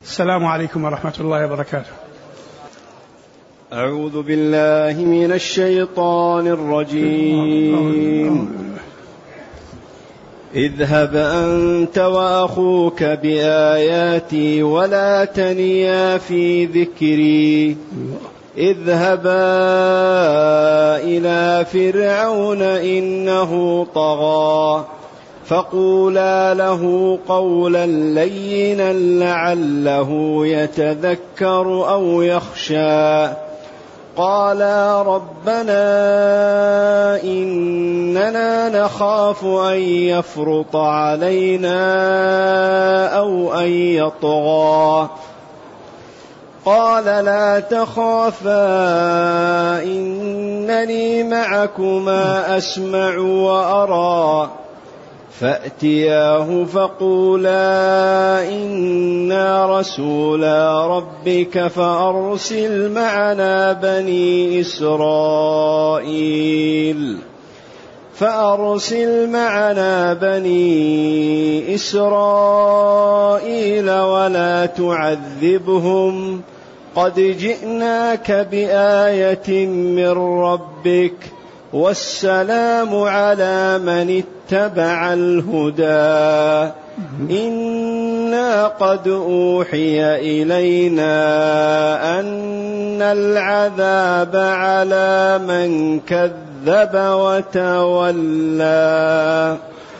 السلام عليكم ورحمة الله وبركاته. أعوذ بالله من الشيطان الرجيم. اذهب أنت وأخوك بآياتي ولا تنيا في ذكري اذهبا إلى فرعون إنه طغى فقولا له قولا لينا لعله يتذكر أو يخشى قالا ربنا إننا نخاف أن يفرط علينا أو أن يطغى قال لا تخافا إنني معكما أسمع وأرى فأتياه فقولا إنا رسولا ربك فأرسل معنا بني إسرائيل ولا تعذبهم قد جئناك بآية من ربك والسلام على من اتبع الهدى إنا قد أوحي إلينا أن العذاب على من كذب وتولى.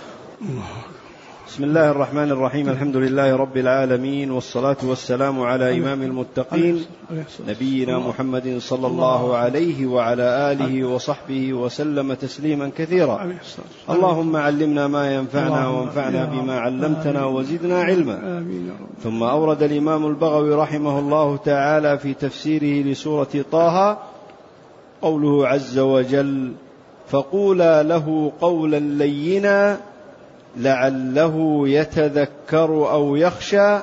بسم الله الرحمن الرحيم. الحمد لله رب العالمين، والصلاة والسلام على إمام المتقين نبينا محمد صلى الله عليه وعلى آله وصحبه وسلم تسليما كثيرا. اللهم علمنا ما ينفعنا وانفعنا بما علمتنا وزدنا علما. ثم أورد الإمام البغوي رحمه الله تعالى في تفسيره لسورة طه قوله عز وجل فقولا له قولا لينا لعله يتذكر أو يخشى.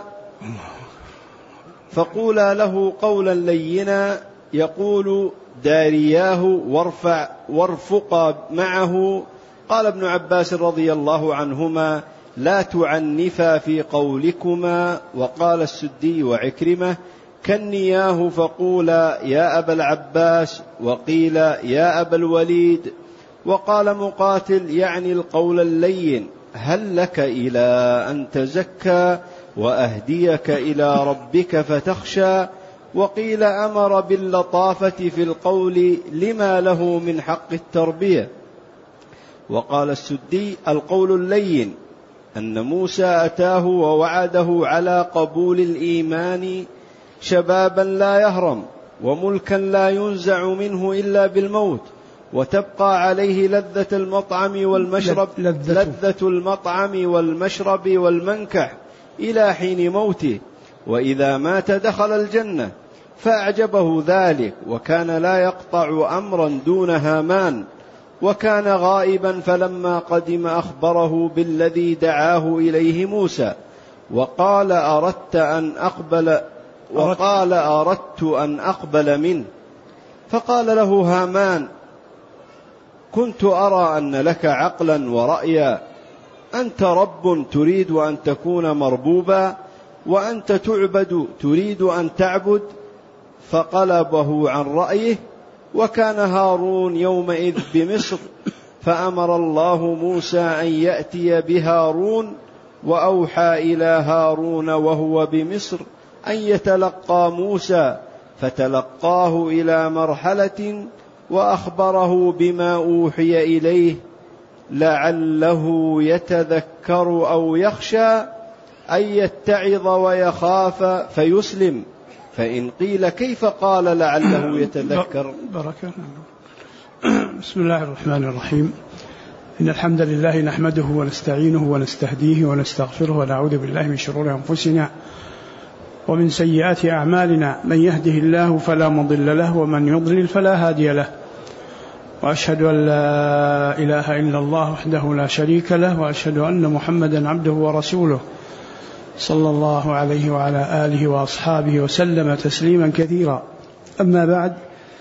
فقولا له قولا لينا يقول دارياه وارفقا معه. قال ابن عباس رضي الله عنهما لا تعنفا في قولكما. وقال السدي وعكرمة كنياه فقولا يا أبا العباس وقيل يا أبا الوليد. وقال مقاتل يعني القول اللين هل لك إلى أن تزكى وأهديك إلى ربك فتخشى. وقيل أمر باللطافة في القول لما له من حق التربية. وقال السدي القول اللين أن موسى أتاه ووعده على قبول الإيمان شبابا لا يهرم وملكا لا ينزع منه إلا بالموت وتبقى عليه لذة المطعم والمشرب والمنكح إلى حين موته، وإذا مات دخل الجنة. فأعجبه ذلك وكان لا يقطع أمرا دون هامان وكان غائبا، فلما قدم أخبره بالذي دعاه إليه موسى وقال أردت أن أقبل منه. فقال له هامان كنت أرى أن لك عقلا ورأيا، أنت رب تريد أن تكون مربوبا وأنت تعبد تريد أن تعبد. فقلبه عن رأيه. وكان هارون يومئذ بمصر فأمر الله موسى أن يأتي بهارون وأوحى إلى هارون وهو بمصر أن يتلقى موسى فتلقاه إلى مرحلة وأخبره بما أوحي إليه لعله يتذكر أو يخشى أن يتعظ ويخاف فيسلم. فإن قيل كيف قال لعله يتذكر؟ بركة. بسم الله الرحمن الرحيم. إن الحمد لله نحمده ونستعينه ونستهديه ونستغفره ونعوذ بالله من شرور أنفسنا ومن سيئات أعمالنا. من يهده الله فلا مضل له ومن يضلل فلا هادي له. وأشهد أن لا إله إلا الله وحده لا شريك له وأشهد أن محمدا عبده ورسوله صلى الله عليه وعلى آله وأصحابه وسلم تسليما كثيرا. أما بعد،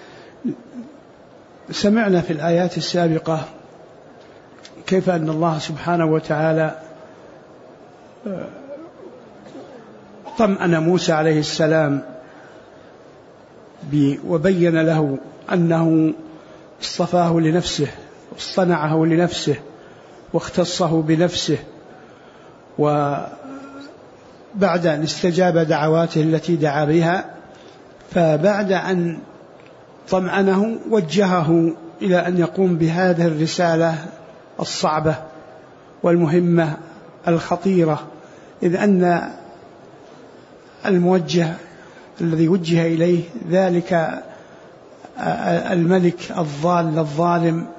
سمعنا في الآيات السابقة كيف أن الله سبحانه وتعالى طمأن موسى عليه السلام وبين له أنه اصطفاه لنفسه واصطنعه لنفسه واختصه بنفسه، وبعد أن استجاب دعواته التي دعا بها، فبعد أن طمأنه وجهه إلى أن يقوم بهذه الرسالة الصعبة والمهمة الخطيرة، إذ أن الموجه الذي وجه إليه ذلك الملك الضال الظالم،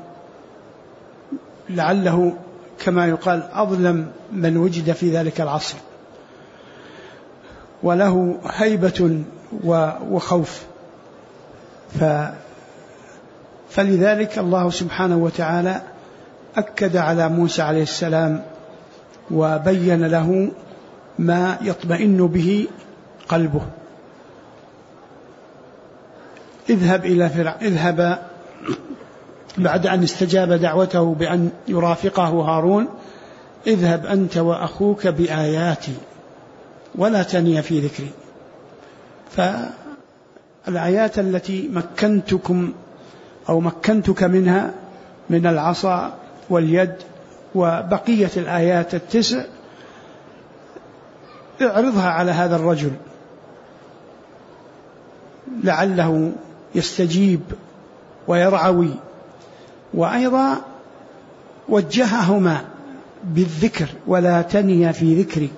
لعله كما يقال أظلم من وجد في ذلك العصر، وله هيبة وخوف. فلذلك الله سبحانه وتعالى أكد على موسى عليه السلام وبين له ما يطمئن به قلبه. اذهب بعد أن استجاب دعوته بأن يرافقه هارون، اذهب أنت وأخوك بآياتي ولا تني في ذكري. فالآيات التي مكنتك منها من العصا واليد وبقية الآيات 9 اعرضها على هذا الرجل لعله يستجيب ويرعوي. وأيضا وجههما بالذكر ولا تنيا في ذكري.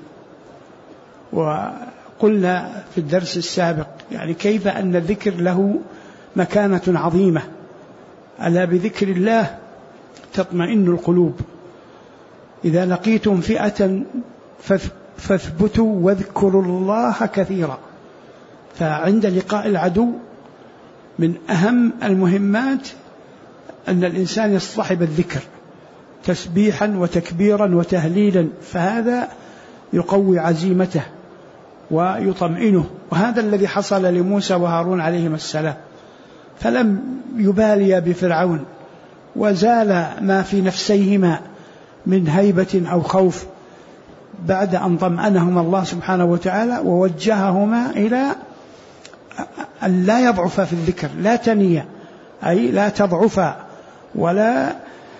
وقلنا في الدرس السابق يعني كيف أن الذكر له مكانة عظيمة، ألا بذكر الله تطمئن القلوب. إذا لقيتم فئة فاثبتوا واذكروا الله كثيرا. فعند لقاء العدو من أهم المهمات أن الإنسان يصطحب الذكر تسبيحا وتكبيرا وتهليلا، فهذا يقوي عزيمته ويطمئنه. وهذا الذي حصل لموسى وهارون عليهما السلام، فلم يباليا بفرعون وزال ما في نفسيهما من هيبة أو خوف بعد أن طمأنهما الله سبحانه وتعالى ووجههما إلى أن لا يضعف في الذكر، لا تنيا أي لا تضعف ولا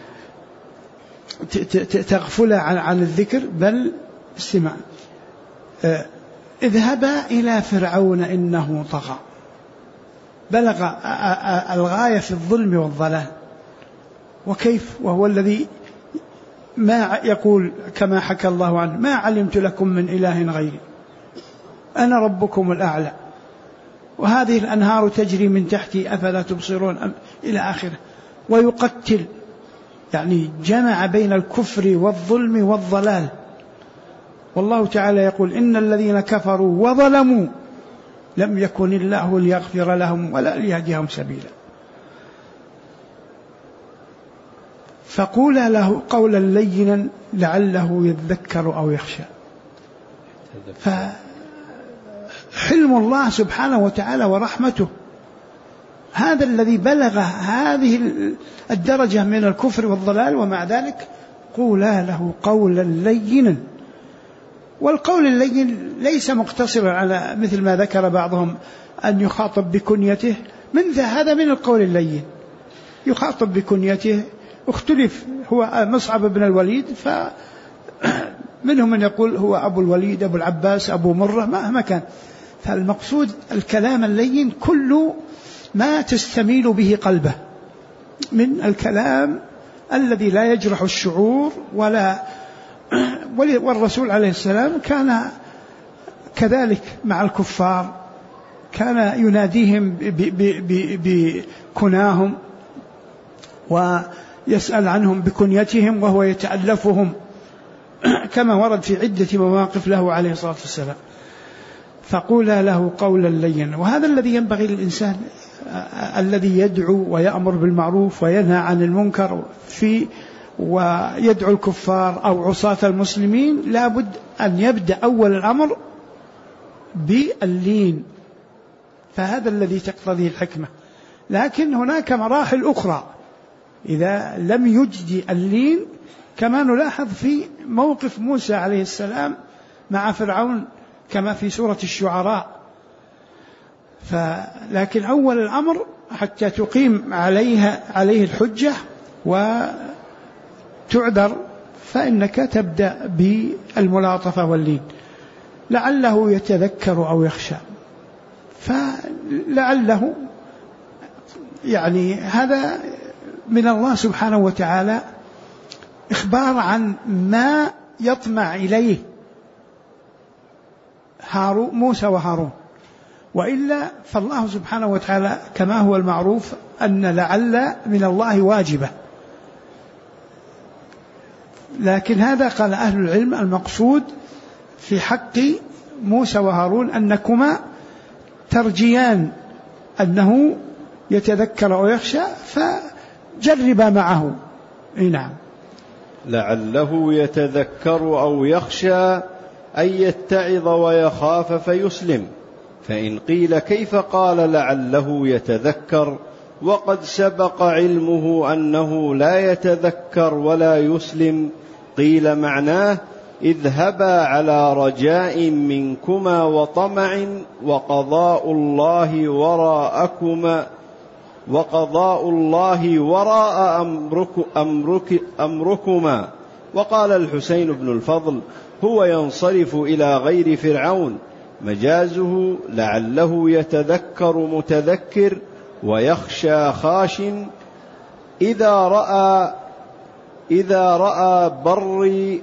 تغفل عن الذكر، بل استمع. اذهبا إلى فرعون إنه طغى، بلغ الغاية في الظلم والضلال. وكيف وهو الذي ما يقول كما حكى الله عنه: ما علمت لكم من إله غيري أنا ربكم الأعلى وهذه الأنهار تجري من تحتي أفلا تبصرون إلى آخره. ويقتل، يعني جمع بين الكفر والظلم والضلال. والله تعالى يقول: إن الذين كفروا وظلموا لم يكن الله ليغفر لهم ولا ليهديهم سبيلا. فقولا له قولا لينا لعله يذكر أو يخشى. فحلم الله سبحانه وتعالى ورحمته هذا الذي بلغ هذه الدرجة من الكفر والضلال، ومع ذلك قولا له قولا لينا. والقول اللين ليس مقتصرا على مثل ما ذكر بعضهم أن يخاطب بكنيته، هذا من القول اللين، يخاطب بكنيته. اختلف، هو مصعب بن الوليد، فمنهم من يقول هو أبو الوليد، أبو العباس، أبو مرة، مهما كان. فالمقصود الكلام اللين كل ما تستميل به قلبه من الكلام الذي لا يجرح الشعور والرسول عليه السلام كان كذلك مع الكفار، كان يناديهم بكناهم ويسأل عنهم بكنيتهم وهو يتألفهم كما ورد في عدة مواقف له عليه الصلاة والسلام. فقولا له قولا لينا. وهذا الذي ينبغي للإنسان الذي يدعو ويأمر بالمعروف وينهى عن المنكر ويدعو الكفار أو عصاة المسلمين، لابد أن يبدأ أول الأمر باللين، فهذا الذي تقتضيه الحكمة. لكن هناك مراحل أخرى إذا لم يجدي اللين، كما نلاحظ في موقف موسى عليه السلام مع فرعون، كما في سورة الشعراء. لكن أول الأمر حتى تقيم عليه الحجة وتعذر فإنك تبدأ بالملاطفة واللين، لعله يتذكر أو يخشى. فلعله يعني هذا من الله سبحانه وتعالى إخبار عن ما يطمع إليه موسى وهارون، وإلا فالله سبحانه وتعالى كما هو المعروف أن لعل من الله واجبة. لكن هذا قال أهل العلم المقصود في حق موسى وهارون أنكما ترجيان أنه يتذكر ويخشى فجربا معه. نعم. لعله يتذكر أو يخشى أي يتعظ ويخاف فيسلم. فإن قيل كيف قال لعله يتذكر وقد سبق علمه أنه لا يتذكر ولا يسلم، قيل معناه اذهبا على رجاء منكما وطمع وقضاء الله وراء أمركما. وقال الحسين بن الفضل هو ينصرف إلى غير فرعون، مجازه لعله يتذكر متذكر ويخشى خاش إذا رأى بري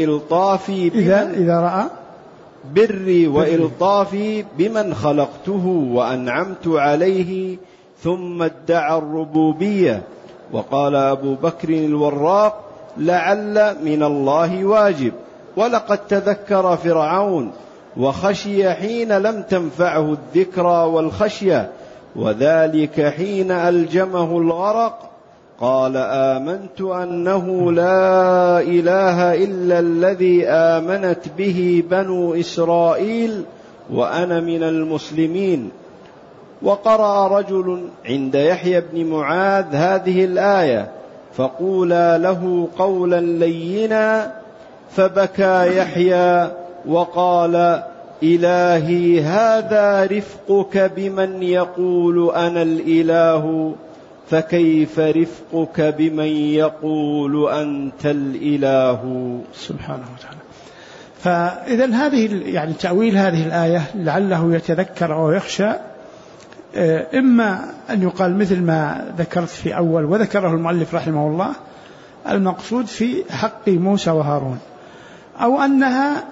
وإلطافي بمن خلقته وأنعمت عليه ثم ادعى الربوبية. وقال أبو بكر الوراق لعل من الله واجب، ولقد تذكر فرعون وخشي حين لم تنفعه الذكرى والخشية، وذلك حين ألجمه الغرق قال آمنت أنه لا إله إلا الذي آمنت به بنو إسرائيل وأنا من المسلمين. وقرأ رجل عند يحيى بن معاذ هذه الآية فقولا له قولا لينا، فبكى يحيى وقال إلهي هذا رفقك بمن يقول أنا الإله، فكيف رفقك بمن يقول أنت الإله. سبحانه وتعالى. فإذا هذه يعني تأويل هذه الآية لعله يتذكر أو يخشى، إما أن يقال مثل ما ذكرت في أول وذكره المؤلف رحمه الله المقصود في حق موسى وهارون، أو أنها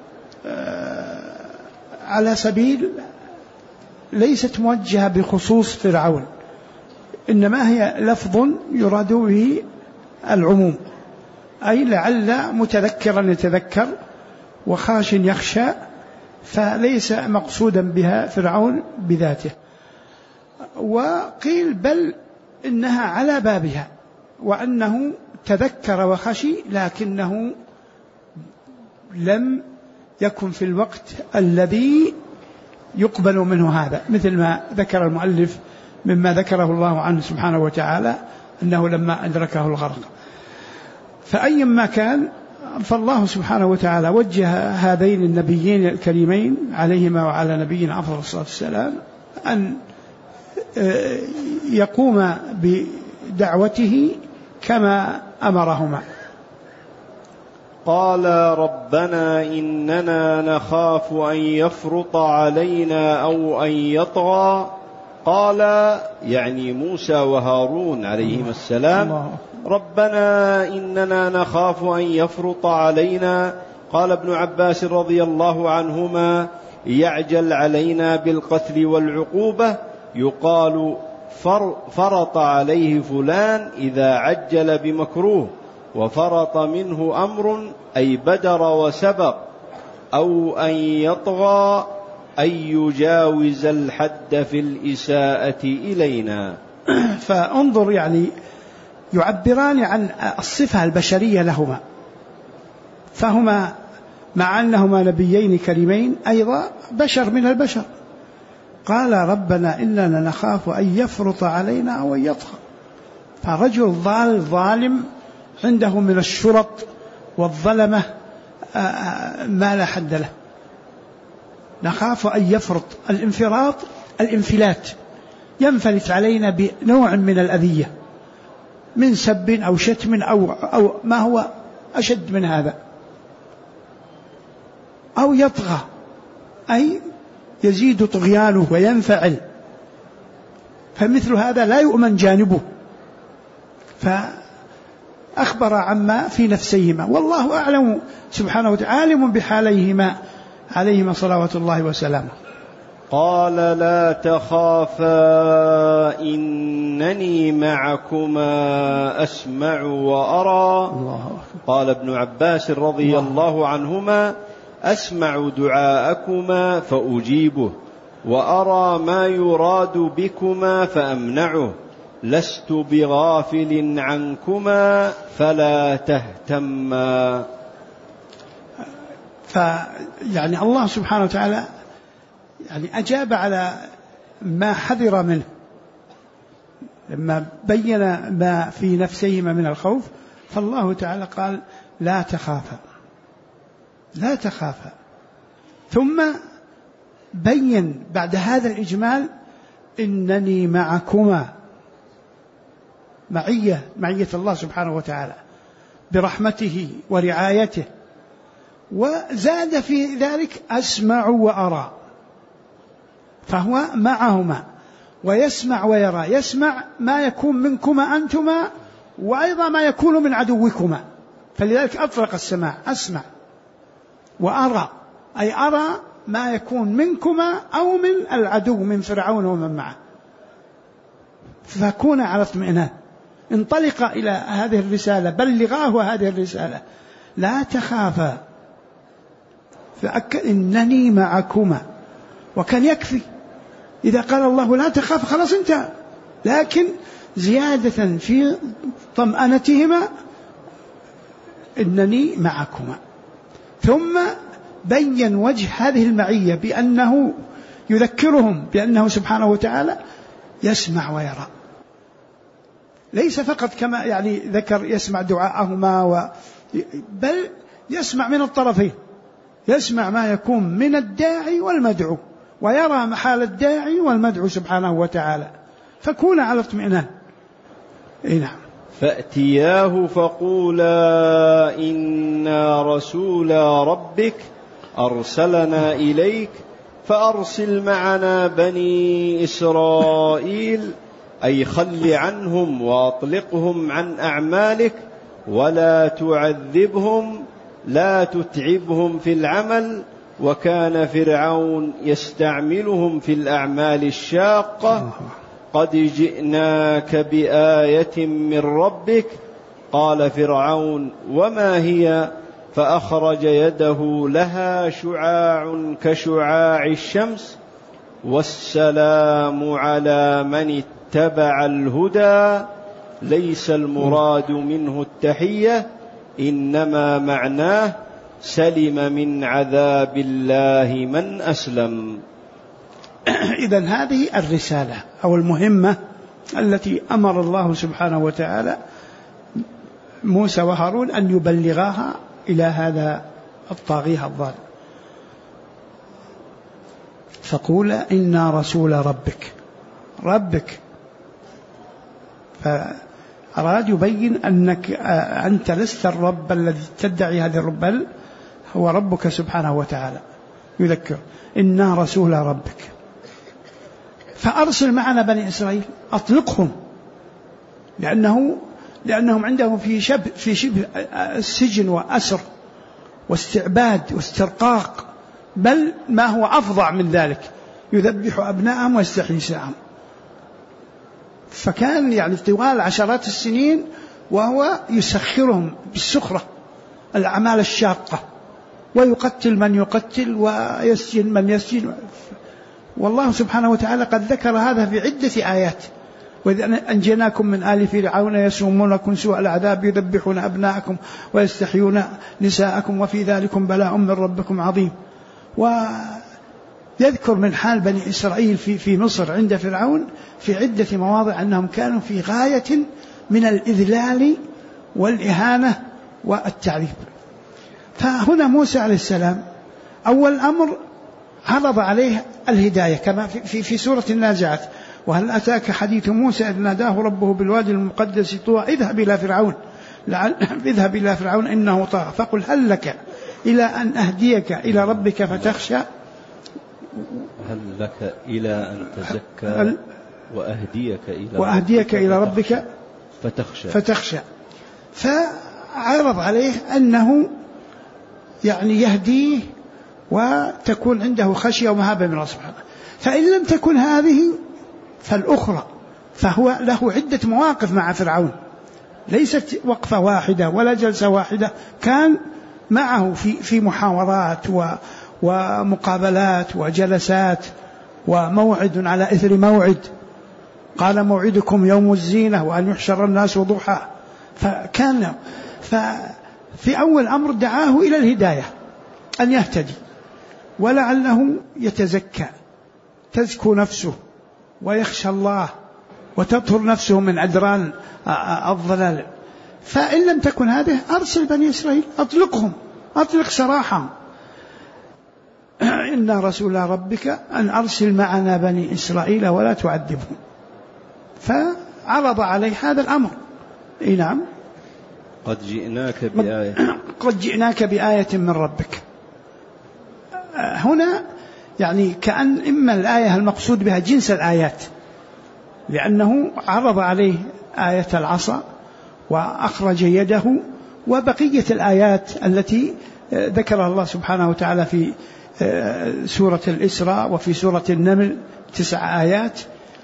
على سبيل ليست موجهة بخصوص فرعون، إنما هي لفظ يراد به العموم، أي لعل متذكرا يتذكر وخاش يخشى، فليس مقصودا بها فرعون بذاته. وقيل بل إنها على بابها، وأنه تذكر وخشي لكنه لم يكن في الوقت الذي يقبل منه هذا، مثل ما ذكر المؤلف مما ذكره الله عنه سبحانه وتعالى أنه لما أدركه الغرق. فأيما كان فالله سبحانه وتعالى وجه هذين النبيين الكريمين عليهما وعلى نبينا أفضل الصلاة والسلام أن يقوم بدعوته كما أمرهما. قال ربنا إننا نخاف أن يفرط علينا أو أن يطغى. قال يعني موسى وهارون عليهما السلام ربنا إننا نخاف أن يفرط علينا. قال ابن عباس رضي الله عنهما يعجل علينا بالقتل والعقوبة، يقال فرط عليه فلان إذا عجل بمكروه، وفرط منه أمر أي بدر وسبق، أو أن يطغى أن يجاوز الحد في الإساءة إلينا. فانظر يعني يعبران عن الصفة البشرية لهما، فهما مع أنهما نبيين كريمين أيضا بشر من البشر. قال ربنا إننا نخاف أن يفرط علينا أو أن يطغى، فرجل ظالم عنده من الشرط والظلمة ما لا حد له، نخاف أن يفرط. الانفراط الانفلات، ينفلت علينا بنوع من الأذية، من سب أو شتم أو ما هو أشد من هذا، أو يطغى أي يزيد طغيانه وينفعل، فمثل هذا لا يؤمن جانبه، فأخبر عما في نفسيهما، والله أعلم سبحانه وتعالى عالم بحاليهما عليهما صلوات الله وسلامه. قال لا تخافا إنني معكما أسمع وأرى. قال ابن عباس رضي الله عنهما أسمع دعاءكما فأجيبه وأرى ما يراد بكما فأمنعه لست بغافل عنكما فلا تهتما. يعني الله سبحانه وتعالى يعني أجاب على ما حذر منه لما بين ما في نفسهما من الخوف، فالله تعالى قال لا تخافا لا تخافا، ثم بين بعد هذا الإجمال إنني معكما، معية الله سبحانه وتعالى برحمته ورعايته، وزاد في ذلك أسمع وأرى، فهو معهما ويسمع ويرى، يسمع ما يكون منكما أنتما وأيضا ما يكون من عدوكما، فلذلك أطلق السماع أسمع، وأرى أي أرى ما يكون منكما أو من العدو من فرعون ومن معه، فكون على اطمئنان، انطلق إلى هذه الرسالة، بلغاه هذه الرسالة، لا تخافا، فأكد إنني معكما، وكان يكفي إذا قال الله لا تخاف خلاص انتهى، لكن زيادة في طمأنتهما إنني معكما، ثم بين وجه هذه المعية بأنه يذكرهم بأنه سبحانه وتعالى يسمع ويرى، ليس فقط كما يعني ذكر يسمع دعاءهما بل يسمع من الطرفين، يسمع ما يكون من الداعي والمدعو، ويرى محال الداعي والمدعو سبحانه وتعالى، فكون على اطمئنان. نعم. فأتياه فقولا إنا رسولا ربك أرسلنا إليك فأرسل معنا بني إسرائيل، أي خل عنهم وأطلقهم عن أعمالك ولا تعذبهم لا تتعبهم في العمل، وكان فرعون يستعملهم في الأعمال الشاقة، قد جئناك بآية من ربك. قال فرعون وما هي؟ فأخرج يده لها شعاع كشعاع الشمس، والسلام على من اتبع الهدى، ليس المراد منه التحية إنما معناه سلم من عذاب الله من أسلم. إذن هذه الرسالة أو المهمة التي أمر الله سبحانه وتعالى موسى وهارون أن يبلغاها إلى هذا الطاغية الظالم. فقول إنا رسول ربك، فأراد يبين أنك أنت لست الرب الذي تدعي هذه الرب، بل هو ربك سبحانه وتعالى، يذكر إنا رسول ربك، فأرسل معنا بني إسرائيل، أطلقهم، لأنهم عندهم في شبه السجن وأسر واستعباد واسترقاق، بل ما هو أفظع من ذلك، يذبح أبناءهم ويستحيي نساءهم، فكان يعني طوال عشرات السنين وهو يسخرهم بالسخرة الأعمال الشاقة، ويقتل من يقتل ويسجن من يسجن. والله سبحانه وتعالى قد ذكر هذا في عدة آيات، وإذ أنجيناكم من آل فرعون يسومونكم سوء العذاب يذبحون أبناءكم ويستحيون نساءكم وفي ذلكم بلاء من ربكم عظيم. ويذكر من حال بني إسرائيل في مصر عند فرعون في عدة مواضع أنهم كانوا في غاية من الإذلال والإهانة والتعذيب. فهنا موسى عليه السلام أول أمر عرض عليه الهداية كما في سورة النازعات: وهل أتاك حديث موسى إذ ناداه ربه بالوادي المقدس طوى اذهب إلى فرعون إنه طغى فقل هل لك إلى أن أهديك إلى ربك فتخشى. هل لك إلى أن تزكى وأهديك إلى ربك فتخشى. فعرض عليه أنه يعني يهديه وتكون عنده خشية ومهابة من الله سبحانه. فإن لم تكن هذه فالأخرى، فهو له عدة مواقف مع فرعون، ليست وقفة واحدة ولا جلسة واحدة، كان معه في محاورات ومقابلات وجلسات وموعد على إثر موعد. قال موعدكم يوم الزينة وأن يحشر الناس ضحى. ففي أول أمر دعاه إلى الهداية أن يهتدي ولعله يتزكى، تزكو نفسه ويخشى الله وتطهر نفسه من عدران الضلال. فإن لم تكن هذه أرسل بني إسرائيل، أطلق سراحهم: إن رسول ربك أن أرسل معنا بني إسرائيل ولا تعذبهم. فعرض عليه هذا الأمر. نعم. قد جئناك بآية من ربك. هنا يعني كأن إما الآية المقصود بها جنس الآيات، لأنه عرض عليه آية العصا وأخرج يده وبقية الآيات التي ذكرها الله سبحانه وتعالى في سورة الإسراء وفي سورة النمل 9 آيات.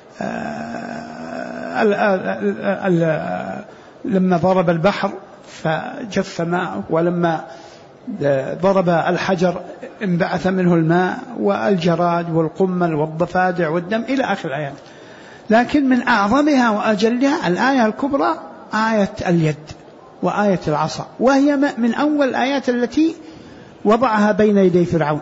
لما ضرب البحر فجف ماءه، ولما ضرب الحجر انبعث منه الماء، والجراد والقمل والضفادع والدم إلى آخر الآيات. لكن من أعظمها وأجلها الآية الكبرى آية اليد وآية العصا، وهي من أول الآيات التي وضعها بين يدي فرعون: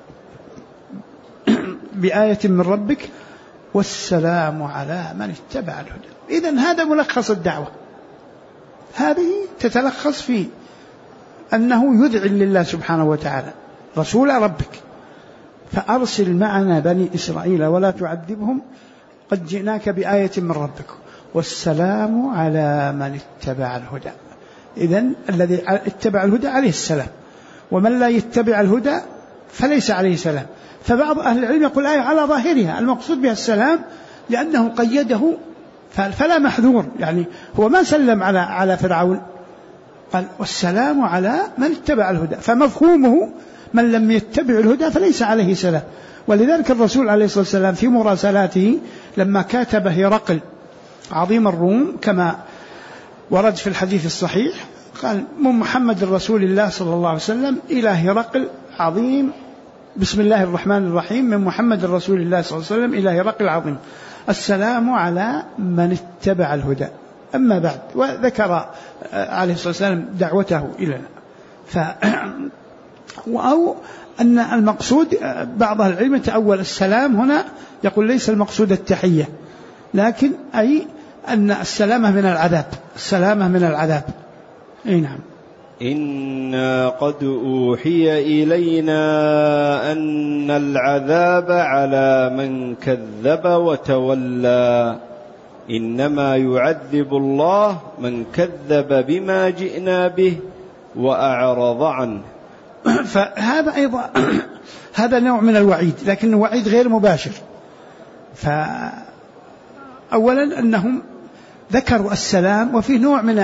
بآية من ربك والسلام على من اتبع الهدى. إذن هذا ملخص الدعوة، هذه تتلخص في أنه يذعن لله سبحانه وتعالى: رسول ربك فأرسل معنا بني إسرائيل ولا تعذبهم قد جئناك بآية من ربك والسلام على من اتبع الهدى. إذن الذي اتبع الهدى عليه السلام، ومن لا يتبع الهدى فليس عليه سلام. فبعض أهل العلم يقول الآية على ظاهرها المقصود بها السلام، لأنه قيده فلا محذور، يعني هو ما سلم على فرعون، قال والسلام على من اتبع الهدى، فمفهومه من لم يتبع الهدى فليس عليه سلام. ولذلك الرسول عليه الصلاة والسلام في مراسلاته لما كاتب هرقل عظيم الروم كما ورد في الحديث الصحيح، قال من محمد رسول الله صلى الله عليه وسلم إلى هرقل عظيم، بسم الله الرحمن الرحيم، من محمد رسول الله صلى الله عليه وسلم إلى هرقل العظيم، السلام على من اتبع الهدى. أما بعد، وذكر عليه الصلاة والسلام دعوته إلينا. أو أن المقصود بعض العلم تأول السلام هنا، يقول ليس المقصود التحية، لكن أي أن السلامة من العذاب. نعم. إنا قد أوحي إلينا أن العذاب على من كذب وتولى إنما يعذب الله من كذب بما جئنا به وأعرض عنه. فهذا أيضا هذا نوع من الوعيد، لكنه وعيد غير مباشر. فأولا أنهم ذكروا السلام، وفي نوع من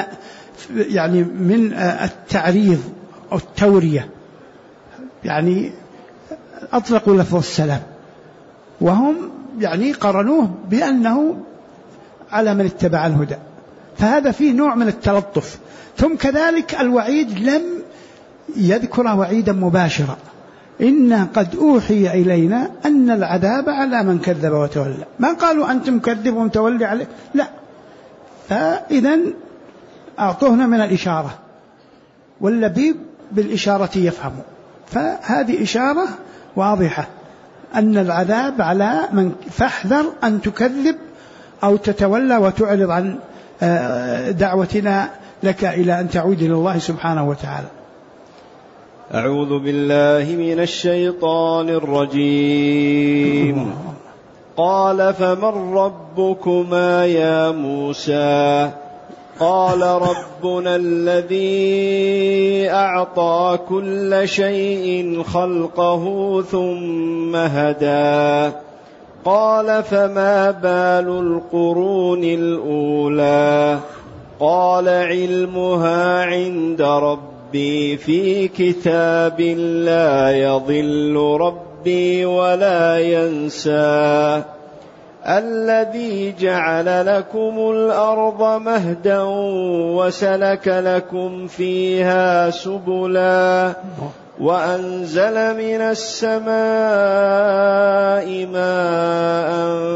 التعريض أو التورية، يعني أطلقوا لفظ السلام وهم قرنوه بأنه على من اتبع الهدى، فهذا فيه نوع من التلطف. ثم كذلك الوعيد لم يذكر وعيدا مباشرا: إنا قد أوحي إلينا أن العذاب على من كذب وتولى، ما قالوا أنتم كذب ومتولي عليه، لا. فإذن أعطوهنا من الإشارة، واللبيب بالإشارة يفهم، فهذه إشارة واضحة أن العذاب على من، فاحذر أن تكذب أو تتولى وتعرض عن دعوتنا لك إلى أن تعود إلى الله سبحانه وتعالى. أعوذ بالله من الشيطان الرجيم. قال فمن ربكما يا موسى؟ قال ربنا الذي أعطى كل شيء خلقه ثم هدى. قال فما بال القرون الأولى؟ قال علمها عند ربي في كتاب لا يضل ربي ولا ينسى. الذي جعل لكم الأرض مهدا وسلك لكم فيها سبلا وأنزل من السماء ماء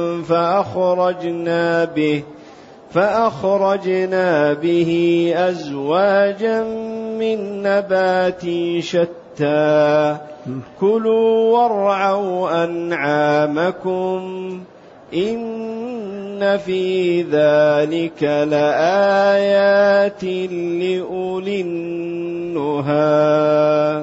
فأخرجنا به أزواجا من نبات شتى كلوا وارعوا أنعامكم إن في ذلك لآيات لأولي النهى.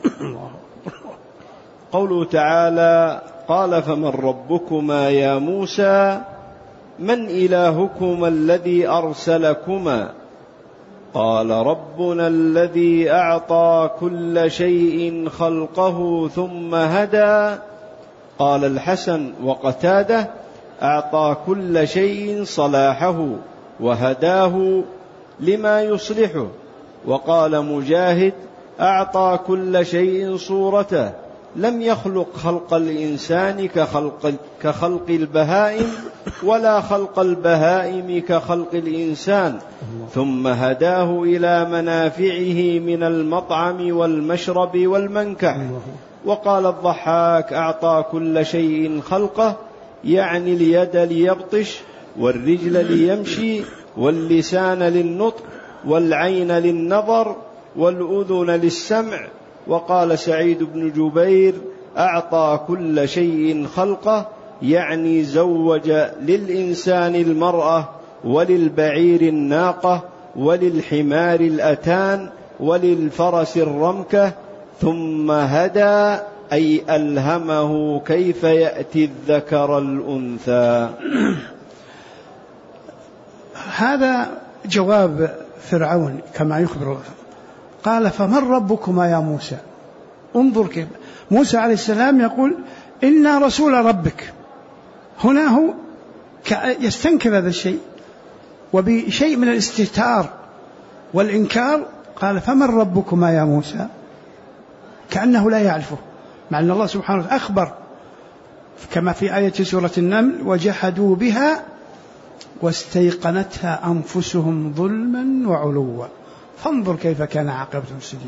قوله تعالى: قال فمن ربكما يا موسى؟ من إلهكما الذي أرسلكما؟ قال ربنا الذي أعطى كل شيء خلقه ثم هدى. قال الحسن وقتادة: أعطى كل شيء صلاحه وهداه لما يصلحه. وقال مجاهد: أعطى كل شيء صورته، لم يخلق خلق الإنسان كخلق البهائم ولا خلق البهائم كخلق الإنسان، ثم هداه إلى منافعه من المطعم والمشرب والمنكح. وقال الضحاك: أعطى كل شيء خلقه، يعني اليد ليبطش، والرجل ليمشي، واللسان للنطق، والعين للنظر، والأذن للسمع. وقال سعيد بن جبير: أعطى كل شيء خلقه، يعني زوج للإنسان المرأة، وللبعير الناقة، وللحمار الأتان، وللفرس الرمكة، ثم هدى أي ألهمه كيف يأتي الذكر الأنثى. هذا جواب فرعون كما يخبر. قال فمن ربكما يا موسى؟ انظر كيف موسى عليه السلام يقول إنا رسول ربك. هنا هو يستنكر هذا الشيء، وبشيء من الاستهتار والإنكار قال فمن ربكما يا موسى، كأنه لا يعرفه، مع أن الله سبحانه وتعالى أخبر كما في آية سورة النمل: وجحدوا بها واستيقنتها أنفسهم ظلما وعلوا فانظر كيف كان عاقبة المفسدين.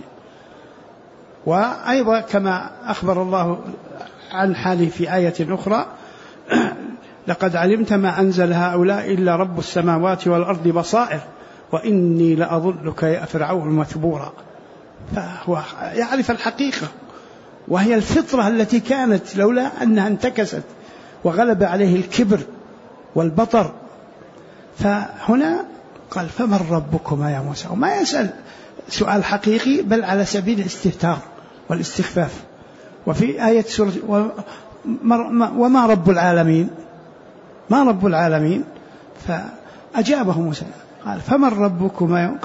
وأيضا كما أخبر الله عن حاله في آية أخرى: لقد علمت ما أنزل هؤلاء إلا رب السماوات والأرض بصائر وإني لأظنك يا فرعون مثبورا. فهو يعرف الحقيقة، وهي الفطرة التي كانت، لولا أنها انتكست وغلب عليه الكبر والبطر. فهنا قال فمن ربكما يا موسى، وما يسأل سؤال حقيقي بل على سبيل الاستهتار والاستخفاف. وفي آية سورة وما رب العالمين، ما رب العالمين، فأجابه موسى قال فمن ربكما؟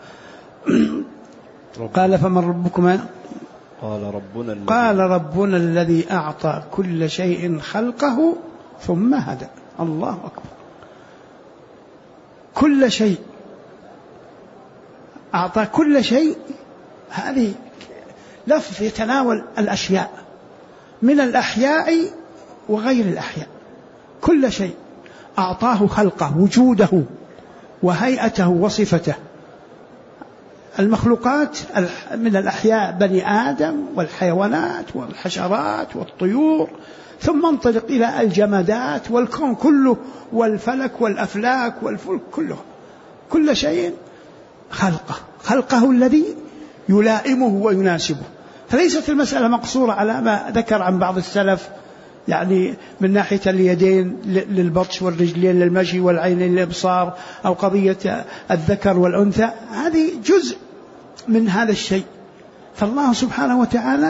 قال فمن ربكما؟ قال ربنا الذي أعطى كل شيء خلقه ثم هدى. الله أكبر. كل شيء، أعطى كل شيء، هذه لفظ يتناول الأشياء من الأحياء وغير الأحياء. كل شيء أعطاه خلقه، وجوده وهيئته وصفته. المخلوقات من الأحياء بني آدم والحيوانات والحشرات والطيور، ثم انطلق إلى الجمادات والكون كله والفلك والأفلاك والفلك كله. كل شيء خلقه الذي يلائمه ويناسبه. فليست المسألة مقصورة على ما ذكر عن بعض السلف، يعني من ناحية اليدين للبطش والرجلين للمشي والعينين للإبصار، أو قضية الذكر والأنثى. هذه جزء من هذا الشيء، فالله سبحانه وتعالى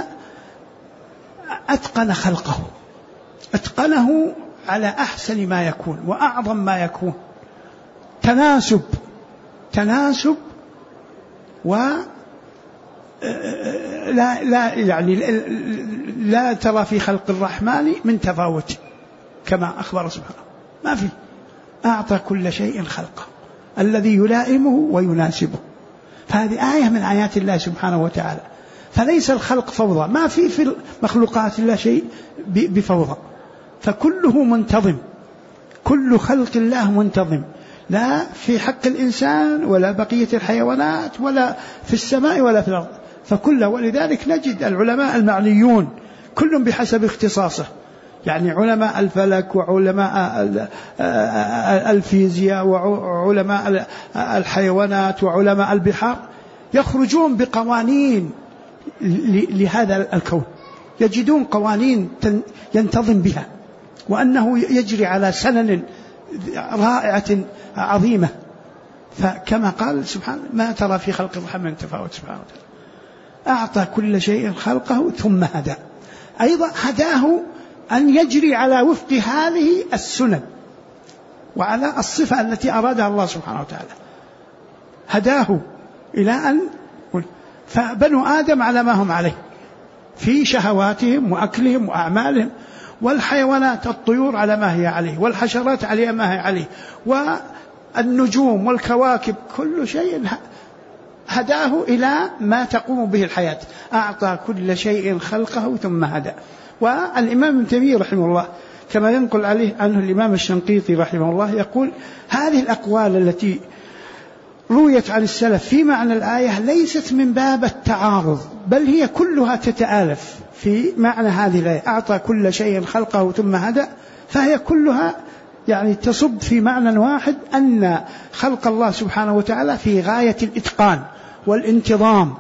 أتقن خلقه، أتقنه على أحسن ما يكون وأعظم ما يكون، تناسب لا ترى في خلق الرحمن من تفاوت كما أخبر سبحانه، ما في، أعطى كل شيء خلقه الذي يلائمه ويناسبه. فهذه آية من آيات الله سبحانه وتعالى. فليس الخلق فوضى، ما في المخلوقات إلا شيء بفوضى، فكله منتظم، كل خلق الله منتظم، لا في حق الإنسان ولا بقية الحيوانات ولا في السماء ولا في الأرض، فكله. ولذلك نجد العلماء المعنيون كل بحسب اختصاصه، يعني علماء الفلك وعلماء الفيزياء وعلماء الحيوانات وعلماء البحار يخرجون بقوانين لهذا الكون، يجدون قوانين ينتظم بها، وأنه يجري على سنن رائعة عظيمة. فكما قال سبحانه ما ترى في خلق الرحمن من تفاوت سبحانه وتعالى، أعطى كل شيء خلقه ثم هدى. أيضا هداه أن يجري على وفق هذه السنن وعلى الصفة التي أرادها الله سبحانه وتعالى، هداه إلى أن فبنو آدم على ما هم عليه في شهواتهم وأكلهم وأعمالهم، والحيوانات الطيور على ما هي عليه، والحشرات على ما هي عليه، والنجوم والكواكب، كل شيء هداه إلى ما تقوم به الحياة. أعطى كل شيء خلقه ثم هدى. والإمام ابن تيمية رحمه الله كما ينقل عليه عنه الإمام الشنقيطي رحمه الله يقول هذه الأقوال التي رويت عن السلف في معنى الآية ليست من باب التعارض، بل هي كلها تتآلف في معنى هذه الآية، أعطى كل شيء خلقه ثم هدى، فهي كلها يعني تصب في معنى واحد، أن خلق الله سبحانه وتعالى في غاية الإتقان والانتظام.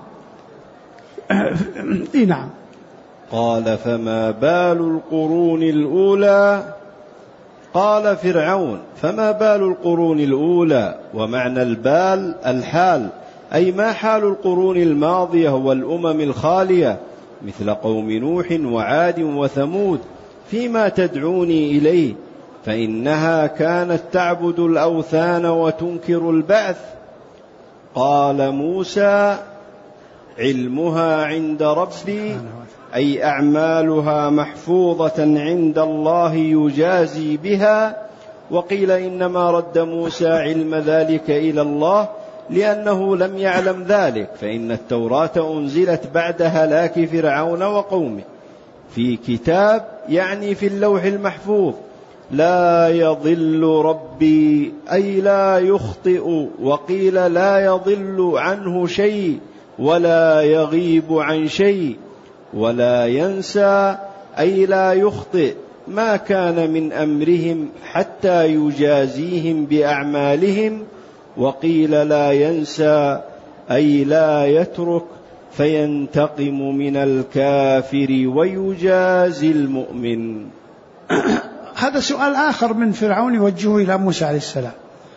نعم. قال فما بال القرون الأولى؟ قال فرعون فما بال القرون الأولى؟ ومعنى البال الحال، أي ما حال القرون الماضية والأمم الخالية مثل قوم نوح وعاد وثمود فيما تدعوني إليه، فإنها كانت تعبد الأوثان وتنكر البعث. قال موسى علمها عند ربي، أي أعمالها محفوظة عند الله يجازي بها. وقيل إنما رد موسى علم ذلك إلى الله لأنه لم يعلم ذلك، فإن التوراة أنزلت بعد هلاك فرعون وقومه في كتاب، يعني في اللوح المحفوظ، لا يضل ربي أي لا يخطئ، وقيل لا يضل عنه شيء ولا يغيب عن شيء، ولا ينسى أي لا يخطئ ما كان من أمرهم حتى يجازيهم بأعمالهم، وقيل لا ينسى أي لا يترك فينتقم من الكافر ويجازي المؤمن. هذا سؤال آخر من فرعون يوجهه إلى موسى عليه السلام،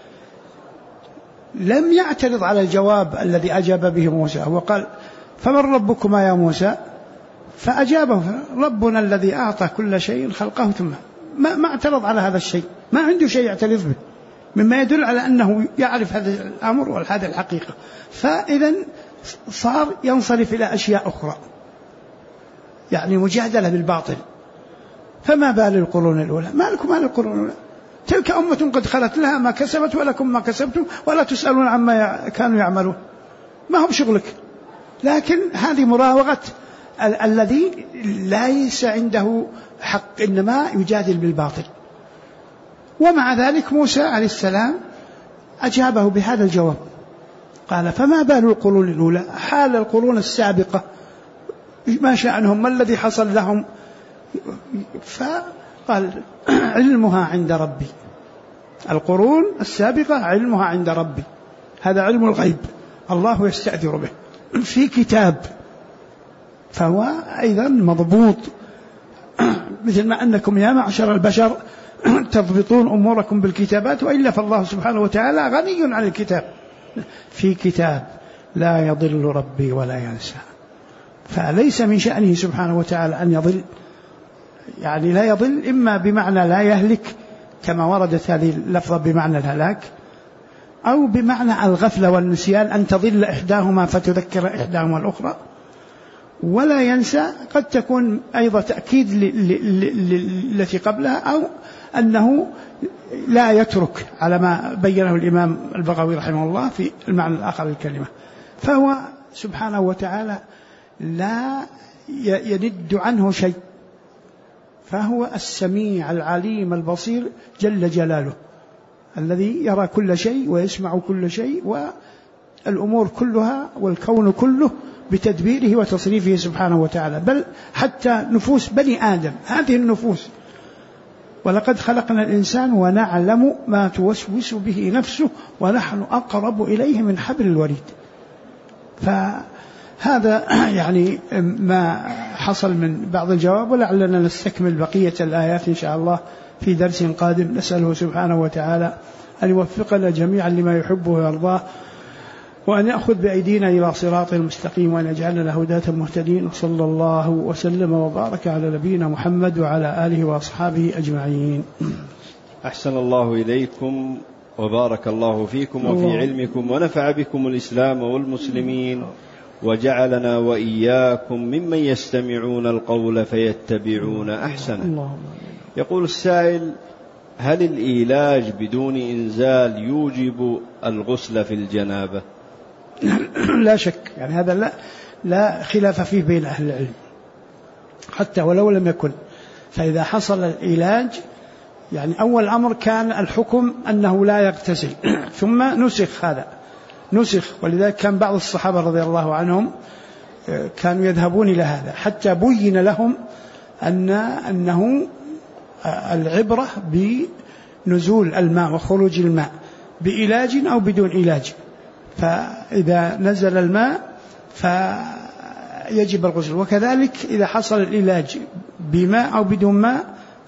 لم يعترض على الجواب الذي أجاب به موسى، وقال فمن ربكما يا موسى؟ فأجابه ربنا الذي أعطى كل شيء خلقه ثم ما اعترض على هذا الشيء، ما عنده شيء يعترض به، مما يدل على أنه يعرف هذا الأمر وهذا الحقيقة. فإذا صار ينصرف إلى أشياء أخرى، يعني مجادلة بالباطل. فما بال القرون الأولى؟ ما لكم بال القرون الأولى؟ تلك أمة قد خلت لها ما كسبت ولكم ما كسبتم ولا تسألون عما كانوا يعملون، ما هو بشغلك. لكن هذه مراوغة الذي ليس عنده حق، إنما يجادل بالباطل. ومع ذلك موسى عليه السلام أجابه بهذا الجواب، قال فما بال القرون الأولى؟ حال القرون السابقة ما شأنهم، ما الذي حصل لهم؟ فقال علمها عند ربي، القرون السابقة علمها عند ربي، هذا علم الغيب الله يستأثر به في كتاب، فهو أيضا مضبوط، مثل ما أنكم يا معشر البشر تضبطون أموركم بالكتابات، وإلا فالله سبحانه وتعالى غني عن الكتاب، في كتاب لا يضل ربي ولا ينسى. فليس من شأنه سبحانه وتعالى أن يضل، يعني لا يضل إما بمعنى لا يهلك كما وردت هذه اللفظة بمعنى الهلاك، أو بمعنى الغفلة والنسيان، أن تضل إحداهما فتذكر إحداهما الأخرى. ولا ينسى قد تكون أيضا تأكيد التي قبلها، أو أنه لا يترك على ما بينه الإمام البغوي رحمه الله في المعنى الآخر للكلمة. فهو سبحانه وتعالى لا يند عنه شيء، فهو السميع العليم البصير جل جلاله، الذي يرى كل شيء ويسمع كل شيء، والأمور كلها والكون كله بتدبيره وتصريفه سبحانه وتعالى. بل حتى نفوس بني آدم، هذه النفوس، ولقد خلقنا الإنسان ونعلم ما توسوس به نفسه ونحن أقرب إليه من حبل الوريد. فهذا يعني ما حصل من بعض الجواب، ولعلنا نستكمل بقية الآيات إن شاء الله في درس قادم. نسأله سبحانه وتعالى أن يوفقنا جميعا لما يحبه ويرضاه، وأن يأخذ بأيدينا إلى صراط المستقيم، وأن يجعلنا هداة مهتدين. وصلى الله وسلم وبارك على نبينا محمد وعلى آله وأصحابه أجمعين. أحسن الله إليكم وبارك الله فيكم وفي علمكم، ونفع بكم الإسلام والمسلمين، وجعلنا وإياكم ممن يستمعون القول فيتبعون أحسنه. يقول السائل: هل الإيلاج بدون إنزال يوجب الغسل في الجنابة؟ لا شك، يعني هذا لا خلاف فيه بين أهل العلم، حتى ولو لم يكن. فإذا حصل العلاج، يعني أول أمر كان الحكم أنه لا يغتسل، ثم نسخ هذا، ولذلك كان بعض الصحابة رضي الله عنهم كانوا يذهبون إلى هذا، حتى بين لهم أنه العبرة بنزول الماء وخروج الماء، بإلاج أو بدون إلاج. فإذا نزل الماء فيجب الغسل، وكذلك إذا حصل العلاج بماء أو بدون ماء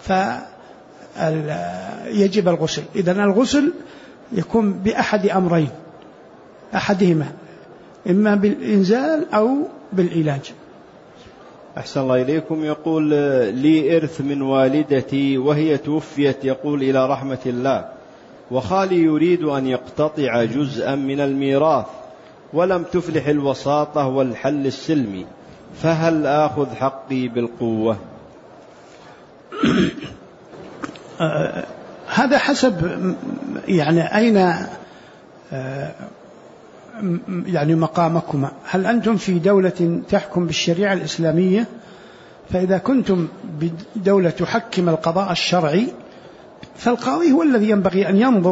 فيجب الغسل. إذن الغسل يكون بأحد أمرين، أحدهما إما بالإنزال أو بالعلاج. أحسن الله إليكم. يقول: لي إرث من والدتي وهي توفيت، يقول إلى رحمة الله، وخالي يريد أن يقتطع جزءا من الميراث، ولم تفلح الوساطة والحل السلمي، فهل آخذ حقي بالقوة؟ هذا حسب يعني أين يعني مقامكما. هل أنتم في دولة تحكم بالشريعة الإسلامية؟ فإذا كنتم بدولة تحكم القضاء الشرعي، فالقاضي هو الذي ينبغي أن ينظر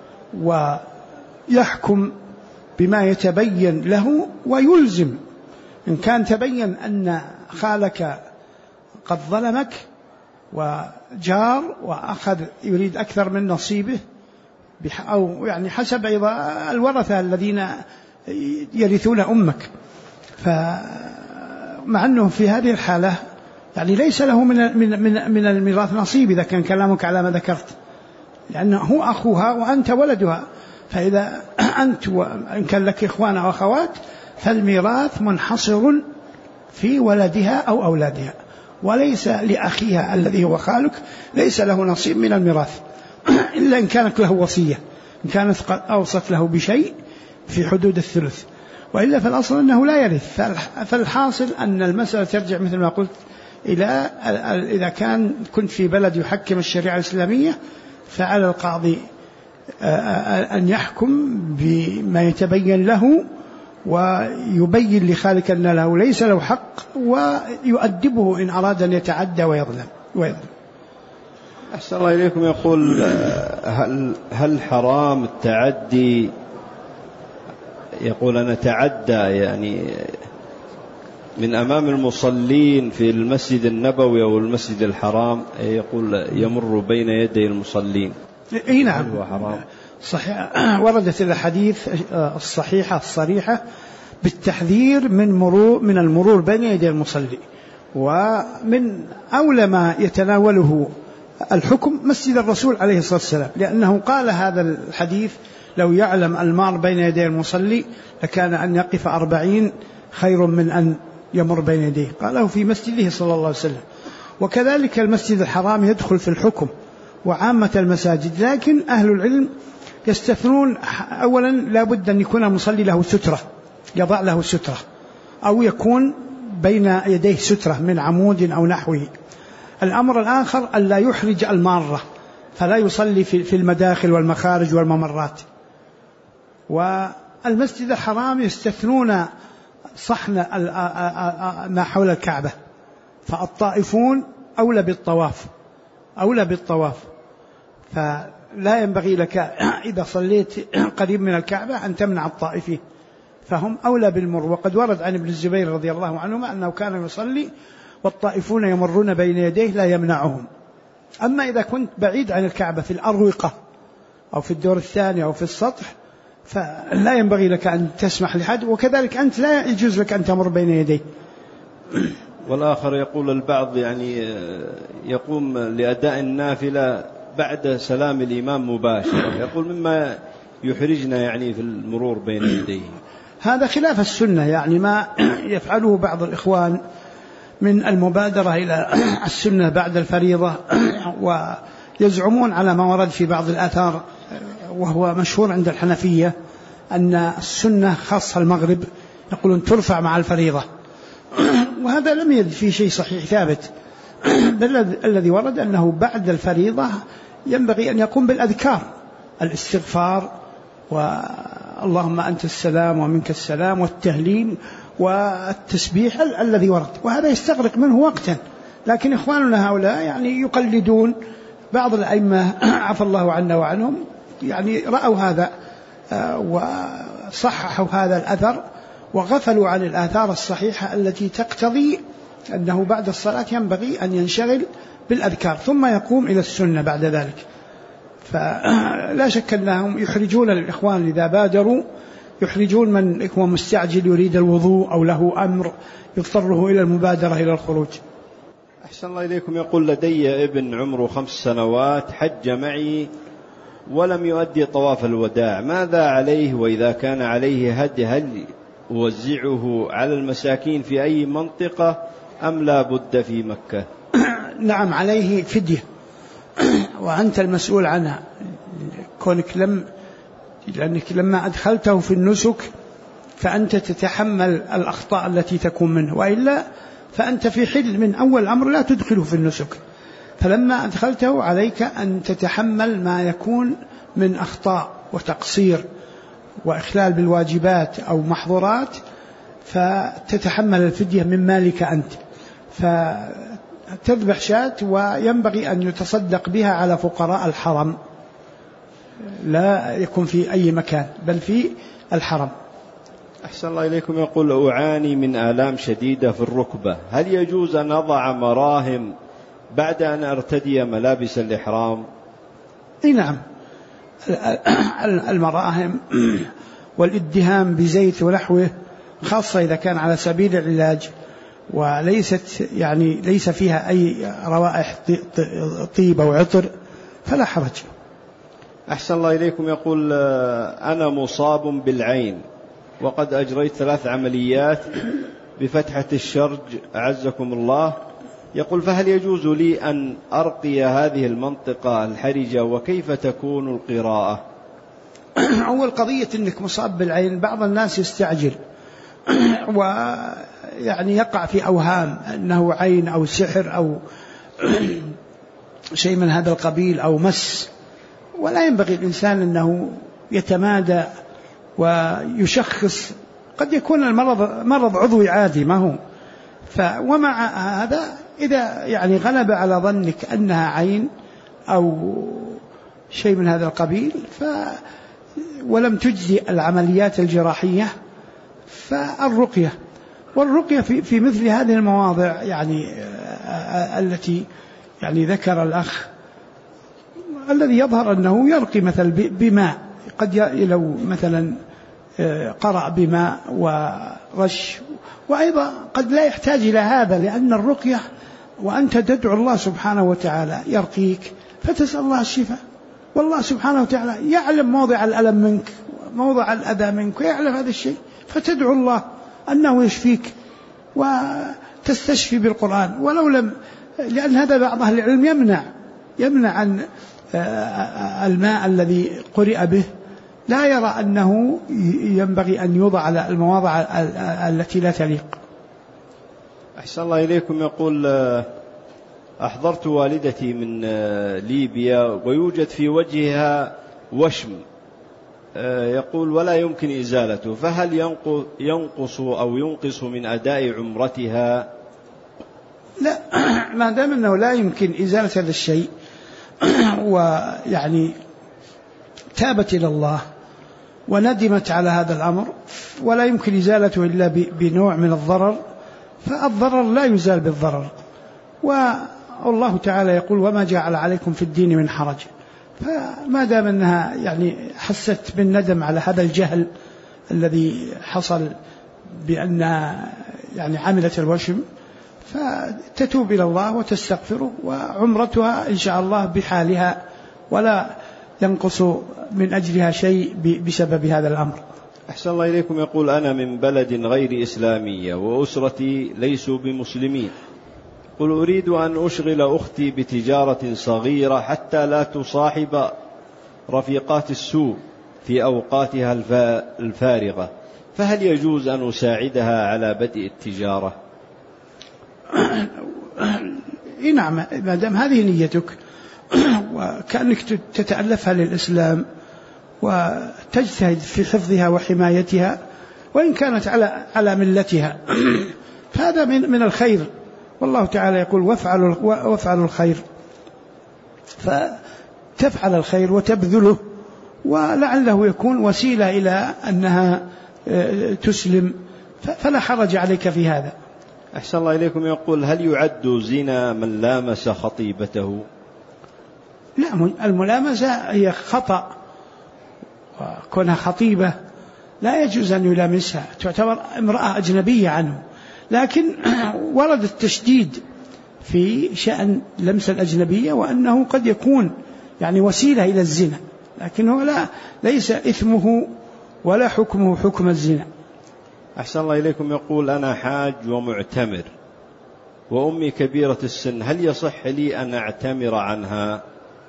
ويحكم بما يتبين له ويلزم. إن كان تبين أن خالك قد ظلمك وجار وأخذ يريد أكثر من نصيبه، أو يعني حسب أيضا الورثة الذين يرثون أمك، فمع أنه في هذه الحالة يعني ليس له من الميراث نصيب إذا كان كلامك على ما ذكرت، لأنه هو أخوها وأنت ولدها. فإذا أنت وإن كان لك إخوان أو أخوات فالميراث منحصر في ولدها أو أولادها، وليس لأخيها الذي هو خالك ليس له نصيب من الميراث إلا إن كانت له وصية، إن كانت قد أوصت له بشيء في حدود الثلث، وإلا فالأصل أنه لا يرث. فالحاصل أن المسألة ترجع مثل ما قلت إلى إذا كنت في بلد يحكم الشريعة الإسلامية، فعلى القاضي أن يحكم بما يتبين له ويبين لخالك أن له ليس له حق، ويؤدبه إن أراد أن يتعدى ويظلم. أحسن الله إليكم. يقول: هل حرام التعدي؟ يقول: أنا تعدى يعني من أمام المصلين في المسجد النبوي أو المسجد الحرام، يقول يمر بين يدي المصلين. إيه نعم، صحيح. وردت الحديث الصحيحة الصريحة بالتحذير من المرور بين يدي المصلي، ومن أولى ما يتناوله الحكم مسجد الرسول عليه الصلاة والسلام، لأنه قال هذا الحديث: لو يعلم المار بين يدي المصلي لكان أن يقف 40 خير من أن يمر بين يديه، قاله في مسجده صلى الله عليه وسلم. وكذلك المسجد الحرام يدخل في الحكم وعامة المساجد، لكن أهل العلم يستثنون. أولا لا بد أن يكون المصلي له سترة، يضع له سترة، أو يكون بين يديه سترة من عمود أو نحوه. الأمر الآخر أن لا يحرج المارة، فلا يصلي في المداخل والمخارج والممرات. والمسجد الحرام يستثنون صحن ما حول الكعبة، فالطائفون أولى بالطواف، فلا ينبغي لك إذا صليت قريب من الكعبة أن تمنع الطائفين، فهم أولى بالمر. وقد ورد عن ابن الزبير رضي الله عنهما أنه كان يصلي والطائفون يمرون بين يديه لا يمنعهم. أما إذا كنت بعيد عن الكعبة في الأروقة أو في الدور الثاني أو في السطح فلا ينبغي لك أن تسمح لحد، وكذلك أنت لا يجوز لك أن تمر بين يديه. والآخر يقول البعض يعني يقوم لأداء النافلة بعد سلام الإمام مباشرة، يقول مما يحرجنا يعني في المرور بين يديه. هذا خلاف السنة، يعني ما يفعله بعض الإخوان من المبادرة إلى السنة بعد الفريضة، ويزعمون على ما ورد في بعض الآثار وهو مشهور عند الحنفية أن السنة خاصة المغرب، يقولون ترفع مع الفريضة، وهذا لم يرد فيه شيء صحيح ثابت. بل الذي ورد أنه بعد الفريضة ينبغي أن يقوم بالأذكار، الاستغفار واللهم أنت السلام ومنك السلام والتهليل والتسبيح الذي ورد، وهذا يستغرق منه وقتا. لكن إخواننا هؤلاء يعني يقلدون بعض الأئمة عفى الله عنا وعنهم، يعني رأوا هذا وصححوا هذا الأثر وغفلوا عن الآثار الصحيحة التي تقتضي أنه بعد الصلاة ينبغي أن ينشغل بالأذكار ثم يقوم إلى السنة بعد ذلك. فلا شك أنهم يحرجون الإخوان إذا بادروا، يحرجون من هو مستعجل يريد الوضوء أو له أمر يضطره إلى المبادرة إلى الخروج. أحسن الله إليكم. يقول لدي ابن عمره 5 سنوات حج معي ولم يؤدي طواف الوداع، ماذا عليه؟ وإذا كان عليه هدي هل أوزعه على المساكين في أي منطقة أم لا بد في مكة؟ نعم عليه فدية وأنت المسؤول عنها، كونك لأنك لما أدخلته في النسك فأنت تتحمل الأخطاء التي تكون منه، وإلا فأنت في حل من أول أمر لا تدخله في النسك، فلما أدخلته عليك أن تتحمل ما يكون من أخطاء وتقصير وإخلال بالواجبات أو محظورات، فتتحمل الفدية من مالك أنت، فتذبح شاة وينبغي أن يتصدق بها على فقراء الحرم، لا يكون في أي مكان بل في الحرم. أحسن الله إليكم. يقول أعاني من آلام شديدة في الركبة، هل يجوز أن أضع مراهم بعد أن أرتدي ملابس الإحرام؟ أي نعم، المراهم والإدهام بزيت ونحوه خاصة إذا كان على سبيل العلاج وليست يعني ليس فيها أي روائح طيب أو عطر فلا حرج. أحسن الله إليكم. يقول أنا مصاب بالعين وقد أجريت 3 عمليات بفتحة الشرج أعزكم الله، يقول فهل يجوز لي أن أرقي هذه المنطقة الحرجة وكيف تكون القراءة؟ أول قضية أنك مصاب بالعين، بعض الناس يستعجل ويعني يقع في أوهام أنه عين أو سحر أو شيء من هذا القبيل أو مس، ولا ينبغي الإنسان أنه يتمادى ويشخص، قد يكون المرض مرض عضوي عادي ما هو. ومع هذا إذا يعني غلب على ظنك أنها عين أو شيء من هذا القبيل ولم تجزي العمليات الجراحية فالرقية، والرقية في مثل هذه المواضع يعني التي يعني ذكر الأخ الذي يظهر أنه يرقي مثل بماء، قد لو مثلا قرأ بماء ورش، وأيضا قد لا يحتاج إلى هذا، لأن الرقية وأنت تدعو الله سبحانه وتعالى يرقيك فتسأل الله الشفاء، والله سبحانه وتعالى يعلم موضع الألم منك موضع الأذى منك ويعلم هذا الشيء، فتدعو الله أنه يشفيك وتستشفي بالقرآن، ولو لم، لأن هذا بعض أهل العلم يمنع عن الماء الذي قرئ به، لا يرى أنه ينبغي أن يوضع على المواضع التي لا تليق. أحسن الله إليكم. يقول: أحضرت والدتي من ليبيا ويوجد في وجهها وشم، يقول ولا يمكن إزالته، فهل ينقص أو ينقص من أداء عمرتها؟ لا، ما دام أنه لا يمكن إزالة هذا الشيء ويعني تابت إلى الله وندمت على هذا الأمر ولا يمكن إزالته إلا بنوع من الضرر، فالضرر لا يزال بالضرر. والله تعالى يقول: وما جعل عليكم في الدين من حرج. فما دام أنها يعني حست بالندم على هذا الجهل الذي حصل بأن يعني عملت الوشم، فتتوب إلى الله وتستغفره، وعمرتها إن شاء الله بحالها ولا ينقص من أجلها شيء بسبب هذا الأمر. أحسن الله إليكم. يقول: أنا من بلد غير إسلامية وأسرتي ليسوا بمسلمين، قل أريد أن أشغل أختي بتجارة صغيرة حتى لا تصاحب رفيقات السوء في أوقاتها الفارغة، فهل يجوز أن أساعدها على بدء التجارة؟ نعم، ما دام هذه نيتك وكأنك تتألفها للإسلام وتجتهد في حفظها وحمايتها وإن كانت على ملتها، فهذا من الخير. والله تعالى يقول: وافعلوا الخير، فتفعل الخير وتبذله، ولعله يكون وسيلة إلى أنها تسلم، فلا حرج عليك في هذا. أحسن الله إليكم. يقول: هل يعد زنا من لامس خطيبته؟ لا، الملامسة هي خطأ، وكونها خطيبة لا يجوز أن يلامسها، تعتبر امرأة أجنبية عنه، لكن ورد التشديد في شأن لمس الأجنبية، وأنه قد يكون يعني وسيلة إلى الزنا، لكنه ليس إثمه ولا حكمه حكم الزنا. أحسن الله إليكم. يقول: أنا حاج ومعتمر وأمي كبيرة السن، هل يصح لي أن أعتمر عنها؟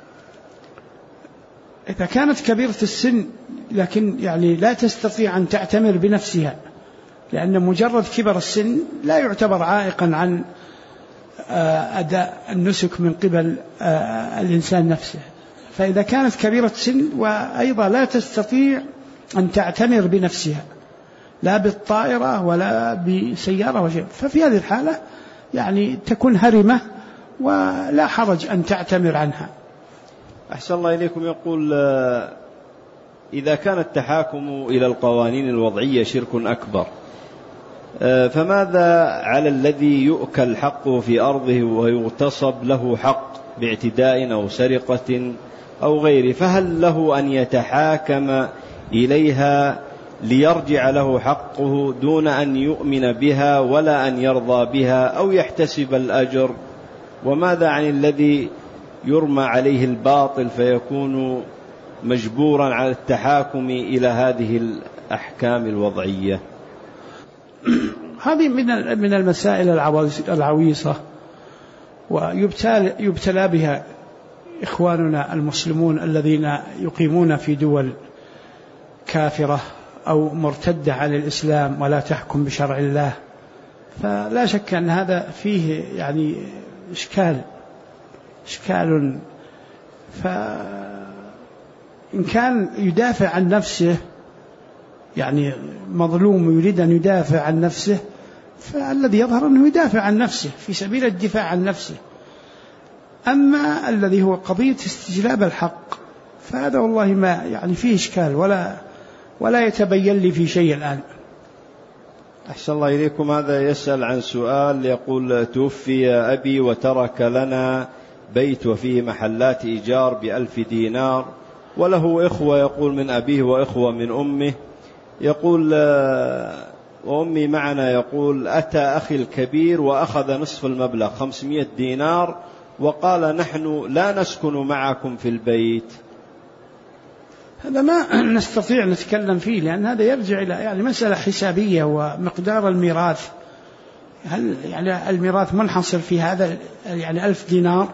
إذا كانت كبيرة السن لكن يعني لا تستطيع أن تعتمر بنفسها، لأن مجرد كبر السن لا يعتبر عائقا عن أداء النسك من قبل الإنسان نفسه. فإذا كانت كبيرة السن وأيضا لا تستطيع أن تعتمر بنفسها لا بالطائرة ولا بسيارة وشيء، ففي هذه الحالة يعني تكون هرمة ولا حرج أن تعتمر عنها. أحسن الله إليكم. يقول: إذا كان التحاكم إلى القوانين الوضعية شرك أكبر، فماذا على الذي يؤكل حقه في أرضه ويغتصب له حق باعتداء أو سرقة أو غيره، فهل له أن يتحاكم إليها ليرجع له حقه دون أن يؤمن بها ولا أن يرضى بها أو يحتسب الأجر؟ وماذا عن الذي يرمى عليه الباطل فيكون مجبورا على التحاكم إلى هذه الأحكام الوضعية؟ هذه من المسائل العويصة، ويبتلى بها إخواننا المسلمون الذين يقيمون في دول كافرة أو مرتدة على الإسلام ولا تحكم بشرع الله. فلا شك أن هذا فيه يعني إشكال. فإن كان يدافع عن نفسه، يعني مظلوم يريد أن يدافع عن نفسه، فالذي يظهر أنه يدافع عن نفسه في سبيل الدفاع عن نفسه. أما الذي هو قضية استجلاب الحق فهذا والله ما يعني فيه إشكال ولا يتبين لي في شيء الآن. أحسن الله إليكم. هذا يسأل عن سؤال، يقول: توفي أبي وترك لنا بيت وفيه محلات إيجار ب1000 دينار، وله إخوة يقول من أبيه وإخوة من أمه، يقول وأمي معنا، يقول: أتى أخي الكبير وأخذ نصف المبلغ 500 دينار وقال: نحن لا نسكن معكم في البيت. هذا ما نستطيع نتكلم فيه، لأن هذا يرجع إلى يعني مسألة حسابية ومقدار الميراث. هل يعني الميراث منحصر في هذا يعني 1000 دينار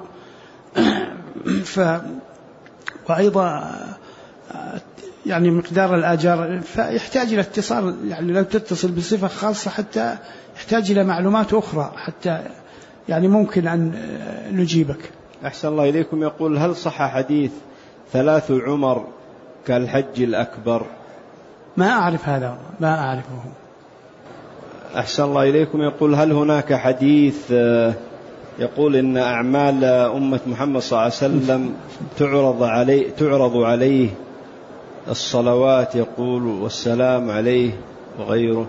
وأيضا يعني مقدار الآجار، فيحتاج إلى اتصال، يعني لو تتصل بصفة خاصة حتى يحتاج إلى معلومات أخرى حتى يعني ممكن أن نجيبك. أحسن الله إليكم. يقول: هل صح حديث 3 عمر كالحج الأكبر؟ ما أعرف هذا، ما أعرفه. أحسن الله إليكم. يقول: هل هناك حديث يقول إن أعمال أمة محمد صلى الله عليه وسلم تعرض عليه الصلوات، يقول، والسلام عليه وغيره؟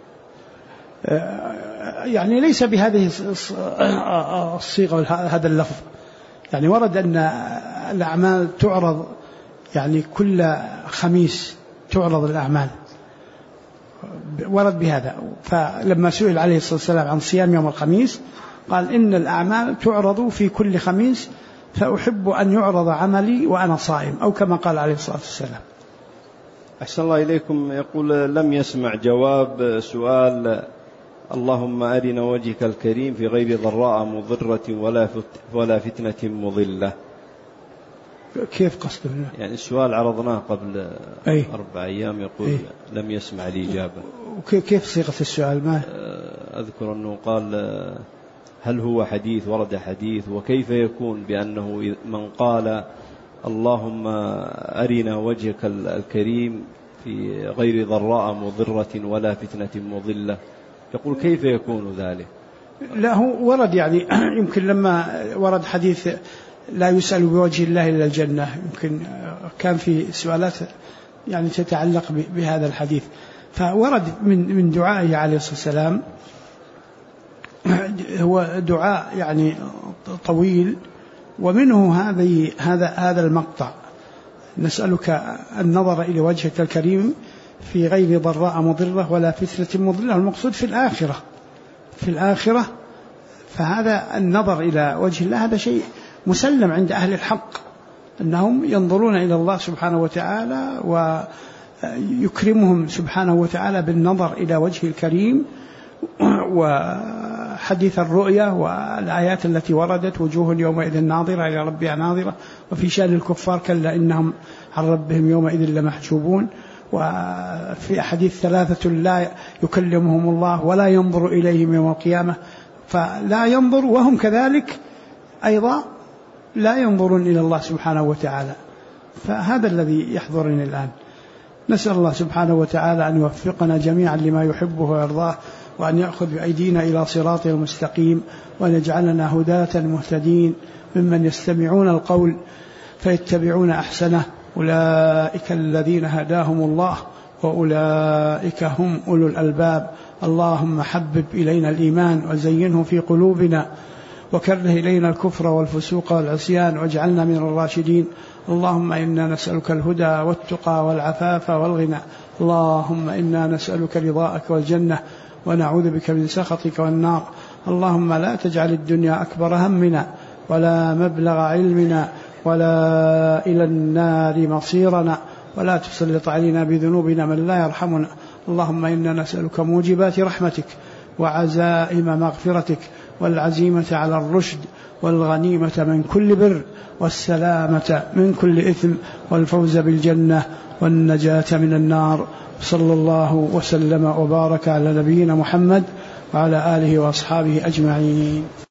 يعني ليس بهذه الصيغة وهذا اللفظ. يعني ورد أن الأعمال تعرض، يعني كل خميس تعرض الأعمال، ورد بهذا. فلما سئل عليه الصلاة والسلام عن صيام يوم الخميس قال: إن الأعمال تعرض في كل خميس، فأحب أن يعرض عملي وأنا صائم، أو كما قال عليه الصلاة والسلام. أحسن الله إليكم. يقول: لم يسمع جواب سؤال: اللهم أرنا وجهك الكريم في غير ضراء مضرة ولا فتنة مضلة. كيف قصده؟ يعني السؤال عرضناه قبل 4 أيام، يقول لم يسمع الإجابة. وكيف صيغة السؤال؟ ما أذكر أنه قال: هل هو حديث، ورد حديث، وكيف يكون بأنه من قال اللهم أرنا وجهك الكريم في غير ضراء مضرة ولا فتنة مضلة، يقول كيف يكون ذلك؟ لا، هو ورد يعني يمكن لما ورد حديث لا يسأل بوجه الله إلا الجنة، يمكن كان في سؤالات يعني تتعلق بهذا الحديث، فورد من دعائه عليه الصلاة والسلام. هو دعاء يعني طويل، ومنه هذا المقطع: نسألك النظر إلى وجهك الكريم في غير ضراء مضرة ولا فتنة مضلة. المقصود في الآخرة، فهذا النظر إلى وجه الله هذا شيء مسلم عند أهل الحق، أنهم ينظرون إلى الله سبحانه وتعالى ويكرمهم سبحانه وتعالى بالنظر إلى وجه الكريم. وحديث الرؤيا والآيات التي وردت: وجوه يومئذ ناظرة إلى ربها ناظرة، وفي شأن الكفار كلا إنهم عن ربهم يومئذ لمحجوبون، وفي حديث 3 لا يكلمهم الله ولا ينظر إليهم يوم القيامة، فلا ينظر وهم كذلك أيضا لا ينظرون إلى الله سبحانه وتعالى. فهذا الذي يحضرني الآن. نسأل الله سبحانه وتعالى أن يوفقنا جميعا لما يحبه ويرضاه، وأن يأخذ بأيدينا إلى صراطه المستقيم، وأن يجعلنا هداة مهتدين ممن يستمعون القول فيتبعون أحسنه. أولئك الذين هداهم الله وأولئك هم أولو الألباب. اللهم حبب إلينا الإيمان وزينه في قلوبنا، وكره إلينا الكفر والفسوق والعصيان، واجعلنا من الراشدين. اللهم إنا نسألك الهدى والتقى والعفاف والغنى. اللهم إنا نسألك رضاءك والجنة، ونعوذ بك من سخطك والنار. اللهم لا تجعل الدنيا أكبر همنا ولا مبلغ علمنا ولا إلى النار مصيرنا، ولا تسلط علينا بذنوبنا من لا يرحمنا. اللهم إنا نسألك موجبات رحمتك وعزائم مغفرتك والعزيمة على الرشد والغنيمة من كل بر والسلامة من كل إثم والفوز بالجنة والنجاة من النار. صلى الله وسلم وبارك على نبينا محمد وعلى آله وأصحابه أجمعين.